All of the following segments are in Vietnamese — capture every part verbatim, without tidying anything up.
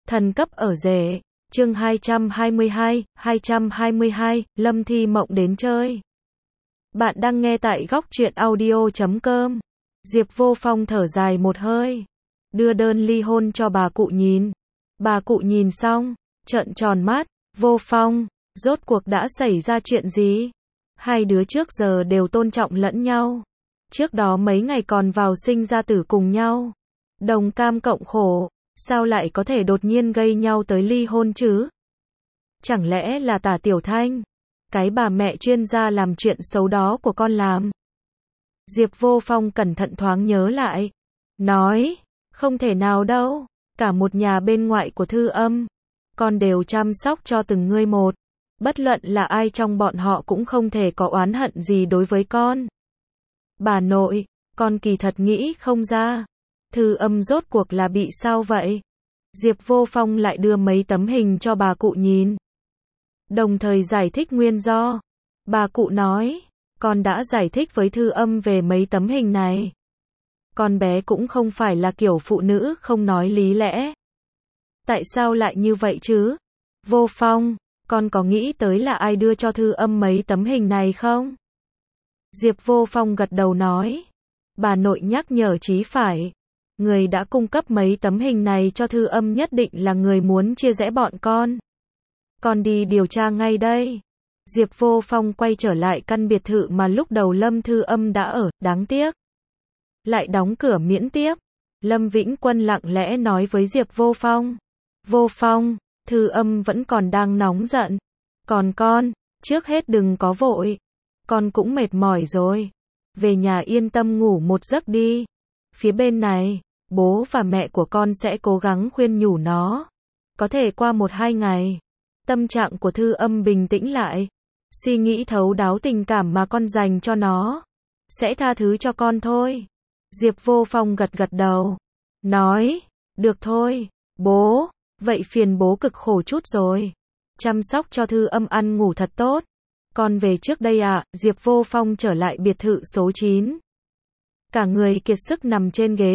Thần cấp ở rể, chương hai trăm hai mươi hai, hai trăm hai mươi hai, Lâm Thi Mộng đến chơi. Bạn đang nghe tại góc truyện audio chấm com. Diệp Vô Phong thở dài một hơi, đưa đơn ly hôn cho bà cụ nhìn. Bà cụ nhìn xong, trợn tròn mắt, Vô Phong, rốt cuộc đã xảy ra chuyện gì? Hai đứa trước giờ đều tôn trọng lẫn nhau. Trước đó mấy ngày còn vào sinh ra tử cùng nhau. Đồng cam cộng khổ, sao lại có thể đột nhiên gây nhau tới ly hôn chứ? Chẳng lẽ là Tả Tiểu Thanh, cái bà mẹ chuyên gia làm chuyện xấu đó của con làm? Diệp Vô Phong cẩn thận thoáng nhớ lại, nói, không thể nào đâu, cả một nhà bên ngoại của Thư Âm, con đều chăm sóc cho từng người một, bất luận là ai trong bọn họ cũng không thể có oán hận gì đối với con. Bà nội, con kỳ thật nghĩ không ra, Thư Âm rốt cuộc là bị sao vậy? Diệp Vô Phong lại đưa mấy tấm hình cho bà cụ nhìn, đồng thời giải thích nguyên do. Bà cụ nói, con đã giải thích với Thư Âm về mấy tấm hình này. Con bé cũng không phải là kiểu phụ nữ không nói lý lẽ. Tại sao lại như vậy chứ? Vô Phong, con có nghĩ tới là ai đưa cho Thư Âm mấy tấm hình này không? Diệp Vô Phong gật đầu nói, bà nội nhắc nhở chí phải. Người đã cung cấp mấy tấm hình này cho Thư Âm nhất định là người muốn chia rẽ bọn con. Con đi điều tra ngay đây. Diệp Vô Phong quay trở lại căn biệt thự mà lúc đầu Lâm Thư Âm đã ở, đáng tiếc lại đóng cửa miễn tiếp. Lâm Vĩnh Quân lặng lẽ nói với Diệp Vô Phong, Vô Phong, Thư Âm vẫn còn đang nóng giận. Còn con, trước hết đừng có vội. Con cũng mệt mỏi rồi. Về nhà yên tâm ngủ một giấc đi. Phía bên này, bố và mẹ của con sẽ cố gắng khuyên nhủ nó. Có thể qua một hai ngày, tâm trạng của Thư Âm bình tĩnh lại, suy nghĩ thấu đáo tình cảm mà con dành cho nó, sẽ tha thứ cho con thôi. Diệp Vô Phong gật gật đầu, nói, được thôi, bố, vậy phiền bố cực khổ chút rồi. Chăm sóc cho Thư Âm ăn ngủ thật tốt. Con về trước đây ạ. Diệp Vô Phong trở lại biệt thự số chín. Cả người kiệt sức nằm trên ghế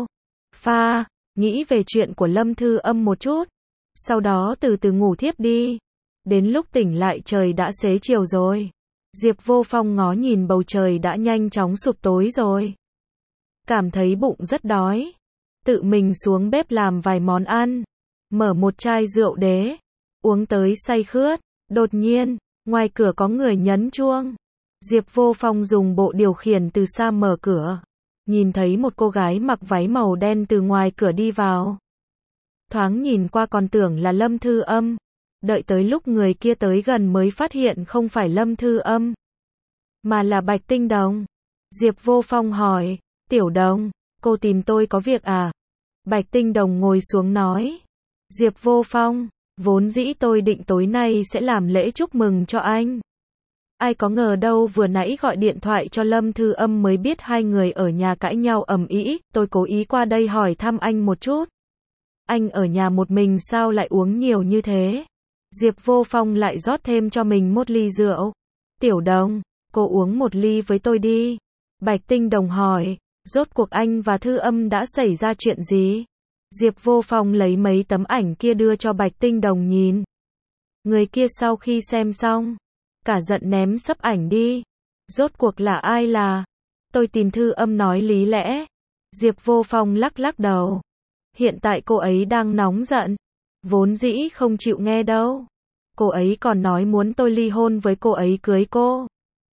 sofa, nghĩ về chuyện của Lâm Thư Âm một chút. Sau đó từ từ ngủ thiếp đi. Đến lúc tỉnh lại trời đã xế chiều rồi. Diệp Vô Phong ngó nhìn bầu trời đã nhanh chóng sụp tối rồi. Cảm thấy bụng rất đói. Tự mình xuống bếp làm vài món ăn. Mở một chai rượu đế. Uống tới say khướt. Đột nhiên, ngoài cửa có người nhấn chuông. Diệp Vô Phong dùng bộ điều khiển từ xa mở cửa. Nhìn thấy một cô gái mặc váy màu đen từ ngoài cửa đi vào. Thoáng nhìn qua còn tưởng là Lâm Thư Âm. Đợi tới lúc người kia tới gần mới phát hiện không phải Lâm Thư Âm, mà là Bạch Tinh Đồng. Diệp Vô Phong hỏi, Tiểu Đồng, cô tìm tôi có việc à? Bạch Tinh Đồng ngồi xuống nói, Diệp Vô Phong, vốn dĩ tôi định tối nay sẽ làm lễ chúc mừng cho anh. Ai có ngờ đâu vừa nãy gọi điện thoại cho Lâm Thư Âm mới biết hai người ở nhà cãi nhau ầm ĩ, tôi cố ý qua đây hỏi thăm anh một chút. Anh ở nhà một mình sao lại uống nhiều như thế? Diệp Vô Phong lại rót thêm cho mình một ly rượu. Tiểu Đồng, cô uống một ly với tôi đi. Bạch Tinh Đồng hỏi, rốt cuộc anh và Thư Âm đã xảy ra chuyện gì? Diệp Vô Phong lấy mấy tấm ảnh kia đưa cho Bạch Tinh Đồng nhìn. Người kia sau khi xem xong, cả giận ném sấp ảnh đi. Rốt cuộc là ai là? Tôi tìm Thư Âm nói lý lẽ. Diệp Vô Phong lắc lắc đầu. Hiện tại cô ấy đang nóng giận. Vốn dĩ không chịu nghe đâu. Cô ấy còn nói muốn tôi ly hôn với cô ấy cưới cô.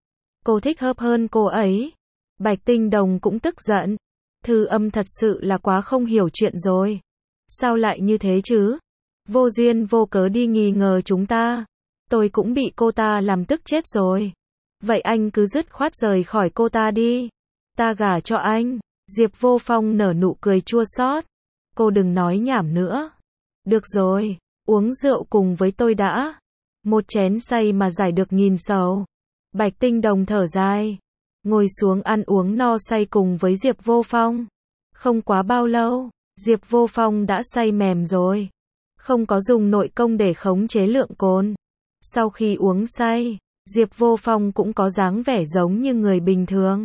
Cô thích hợp hơn cô ấy. Bạch Tinh Đồng cũng tức giận. Thư Âm thật sự là quá không hiểu chuyện rồi. Sao lại như thế chứ? Vô duyên vô cớ đi nghi ngờ chúng ta. Tôi cũng bị cô ta làm tức chết rồi. Vậy anh cứ dứt khoát rời khỏi cô ta đi. Ta gả cho anh. Diệp Vô Phong nở nụ cười chua xót. Cô đừng nói nhảm nữa. Được rồi, uống rượu cùng với tôi đã. Một chén say mà giải được nghìn sầu. Bạch Tinh Đồng thở dài, ngồi xuống ăn uống no say cùng với Diệp Vô Phong. Không quá bao lâu, Diệp Vô Phong đã say mềm rồi. Không có dùng nội công để khống chế lượng cồn. Sau khi uống say, Diệp Vô Phong cũng có dáng vẻ giống như người bình thường.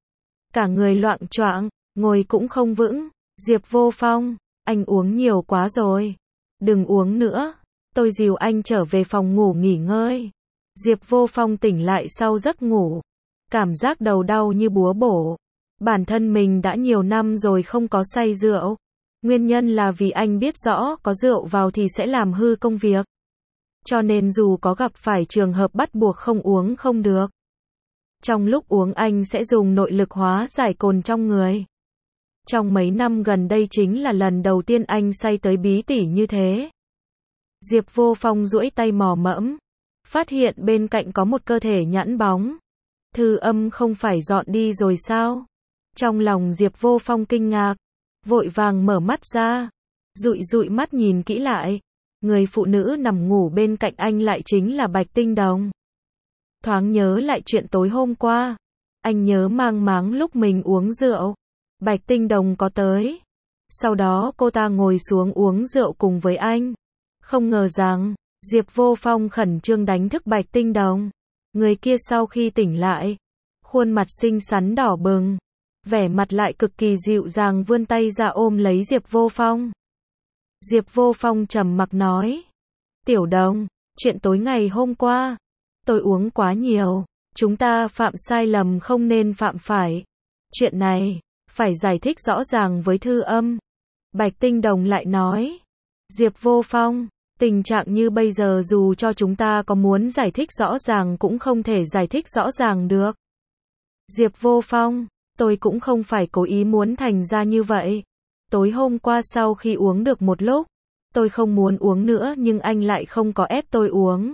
Cả người loạng choạng, ngồi cũng không vững. Diệp Vô Phong, anh uống nhiều quá rồi. Đừng uống nữa. Tôi dìu anh trở về phòng ngủ nghỉ ngơi. Diệp Vô Phong tỉnh lại sau giấc ngủ. Cảm giác đầu đau như búa bổ. Bản thân mình đã nhiều năm rồi không có say rượu. Nguyên nhân là vì anh biết rõ có rượu vào thì sẽ làm hư công việc. Cho nên dù có gặp phải trường hợp bắt buộc không uống không được. Trong lúc uống anh sẽ dùng nội lực hóa giải cồn trong người. Trong mấy năm gần đây chính là lần đầu tiên anh say tới bí tỉ như thế. Diệp Vô Phong duỗi tay mò mẫm. Phát hiện bên cạnh có một cơ thể nhẵn bóng. Thư Âm không phải dọn đi rồi sao? Trong lòng Diệp Vô Phong kinh ngạc. Vội vàng mở mắt ra. Dụi dụi mắt nhìn kỹ lại. Người phụ nữ nằm ngủ bên cạnh anh lại chính là Bạch Tinh Đồng. Thoáng nhớ lại chuyện tối hôm qua. Anh nhớ mang máng lúc mình uống rượu. Bạch Tinh Đồng có tới. Sau đó cô ta ngồi xuống uống rượu cùng với anh. Không ngờ rằng, Diệp Vô Phong khẩn trương đánh thức Bạch Tinh Đồng. Người kia sau khi tỉnh lại, khuôn mặt xinh xắn đỏ bừng, vẻ mặt lại cực kỳ dịu dàng vươn tay ra ôm lấy Diệp Vô Phong. Diệp Vô Phong trầm mặc nói, Tiểu Đồng, chuyện tối ngày hôm qua, tôi uống quá nhiều, chúng ta phạm sai lầm không nên phạm phải. Chuyện này, phải giải thích rõ ràng với Thư Âm. Bạch Tinh Đồng lại nói, Diệp Vô Phong, tình trạng như bây giờ dù cho chúng ta có muốn giải thích rõ ràng cũng không thể giải thích rõ ràng được. Diệp Vô Phong, tôi cũng không phải cố ý muốn thành ra như vậy. Tối hôm qua sau khi uống được một lúc, tôi không muốn uống nữa nhưng anh lại không có ép tôi uống.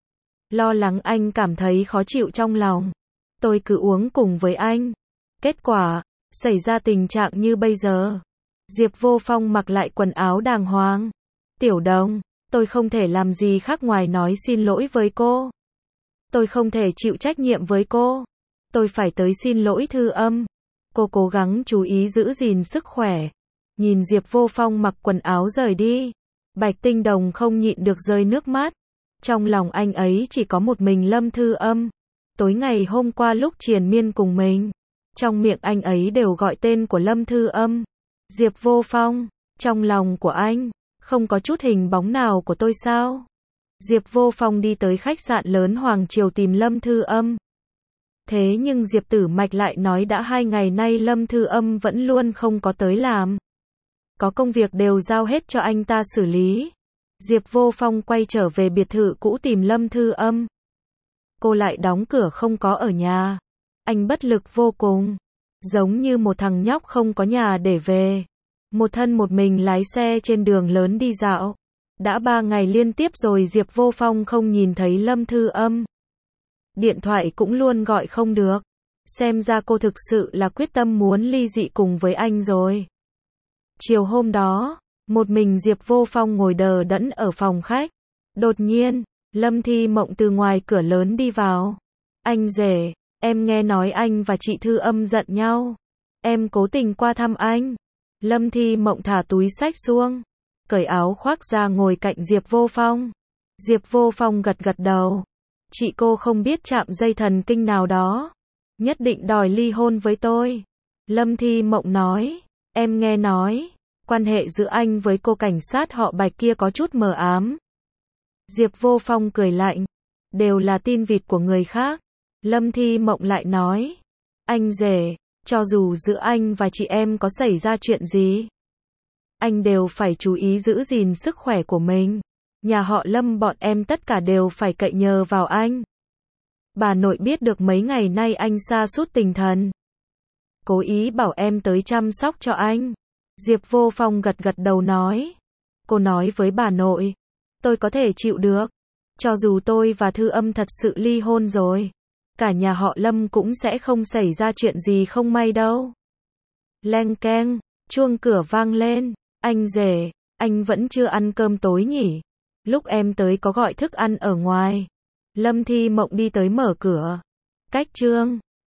Lo lắng anh cảm thấy khó chịu trong lòng. Tôi cứ uống cùng với anh. Kết quả, xảy ra tình trạng như bây giờ. Diệp Vô Phong mặc lại quần áo đàng hoàng. Tiểu Đồng, tôi không thể làm gì khác ngoài nói xin lỗi với cô. Tôi không thể chịu trách nhiệm với cô. Tôi phải tới xin lỗi Thư Âm. Cô cố gắng chú ý giữ gìn sức khỏe. Nhìn Diệp Vô Phong mặc quần áo rời đi. Bạch Tinh Đồng không nhịn được rơi nước mắt. Trong lòng anh ấy chỉ có một mình Lâm Thư Âm. Tối ngày hôm qua lúc triền miên cùng mình, trong miệng anh ấy đều gọi tên của Lâm Thư Âm. Diệp Vô Phong, trong lòng của anh, không có chút hình bóng nào của tôi sao? Diệp Vô Phong đi tới khách sạn lớn Hoàng Triều tìm Lâm Thư Âm. Thế nhưng Diệp Tử Mạch lại nói đã hai ngày nay Lâm Thư Âm vẫn luôn không có tới làm. Có công việc đều giao hết cho anh ta xử lý. Diệp Vô Phong quay trở về biệt thự cũ tìm Lâm Thư Âm. Cô lại đóng cửa không có ở nhà. Anh bất lực vô cùng. Giống như một thằng nhóc không có nhà để về. Một thân một mình lái xe trên đường lớn đi dạo. Đã ba ngày liên tiếp rồi Diệp Vô Phong không nhìn thấy Lâm Thư Âm. Điện thoại cũng luôn gọi không được. Xem ra cô thực sự là quyết tâm muốn ly dị cùng với anh rồi. Chiều hôm đó, một mình Diệp Vô Phong ngồi đờ đẫn ở phòng khách. Đột nhiên, Lâm Thi Mộng từ ngoài cửa lớn đi vào. Anh rể, em nghe nói anh và chị Thư Âm giận nhau. Em cố tình qua thăm anh. Lâm Thi Mộng thả túi xách xuống, cởi áo khoác ra ngồi cạnh Diệp Vô Phong. Diệp Vô Phong gật gật đầu. Chị cô không biết chạm dây thần kinh nào đó. Nhất định đòi ly hôn với tôi. Lâm Thi Mộng nói, em nghe nói, quan hệ giữa anh với cô cảnh sát họ Bạch kia có chút mờ ám. Diệp Vô Phong cười lạnh, đều là tin vịt của người khác. Lâm Thi Mộng lại nói, anh rể, cho dù giữa anh và chị em có xảy ra chuyện gì, anh đều phải chú ý giữ gìn sức khỏe của mình. Nhà họ Lâm bọn em tất cả đều phải cậy nhờ vào anh. Bà nội biết được mấy ngày nay anh sa sút tinh thần, cố ý bảo em tới chăm sóc cho anh. Diệp Vô Phong gật gật đầu nói, cô nói với bà nội, tôi có thể chịu được. Cho dù tôi và Thư Âm thật sự ly hôn rồi, cả nhà họ Lâm cũng sẽ không xảy ra chuyện gì không may đâu. Leng keng, chuông cửa vang lên. Anh rể, anh vẫn chưa ăn cơm tối nhỉ? Lúc em tới có gọi thức ăn ở ngoài. Lâm Thi Mộng đi tới mở cửa. Cách Trương